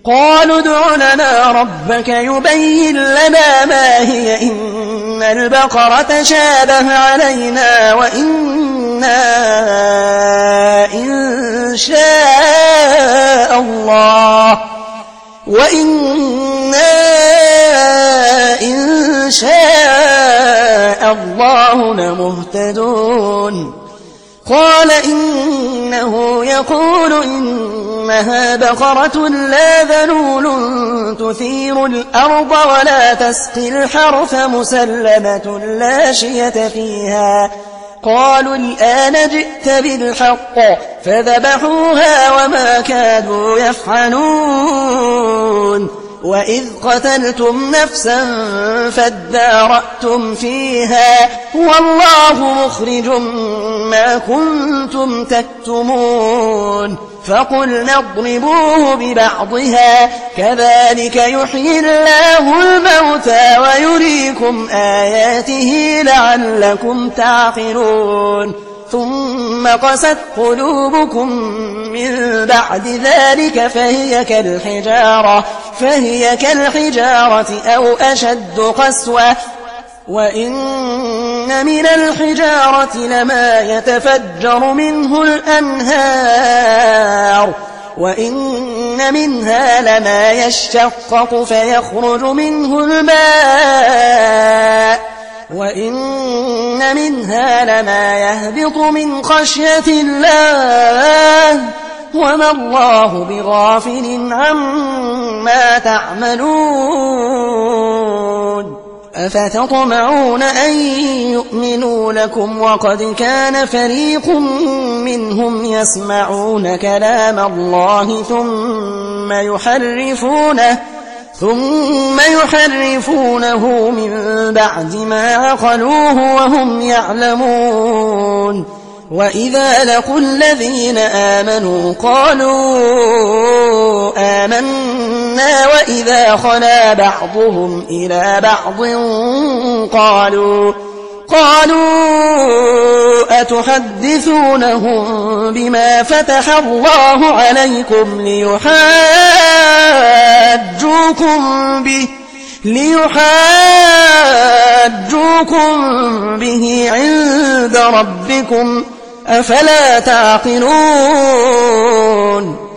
قالوا ادع لنا ربك يبين لنا ما هي إن البقرة شابه علينا وإنا إن شاء الله لمهتدون. قال إنه يقول إنها بقرة لا ذلول تثير الأرض ولا تسقي الحرث مسلمة لا شية فيها. قالوا الآن جئت بالحق فذبحوها وما كادوا يفعلون. وإذ قتلتم نفسا فادارأتم فيها والله مخرج ما كنتم تكتمون. فقلنا اضربوه ببعضها كذلك يحيي الله الموتى ويريكم آياته لعلكم تعقلون. ثم قست قلوبكم من بعد ذلك فهي كالحجارة أو أشد قسوة. وإن من الحجارة لما يتفجر منه الأنهار وإن منها لما يشقق فيخرج منه الماء وإن منها لما يهبط من خشية الله وما الله بغافل عما تعملون. أفتطمعون أن يؤمنوا لكم وقد كان فريق منهم يسمعون كلام الله ثم يحرفونه من بعد ما عقلوه وهم يعلمون. وإذا لقوا الذين آمنوا قالوا آمنا وإذا خلا بعضهم إلى بعض قالوا أتحدثونهم بما فتح الله عليكم ليحاجوكم به عند ربكم أفلا تعقلون.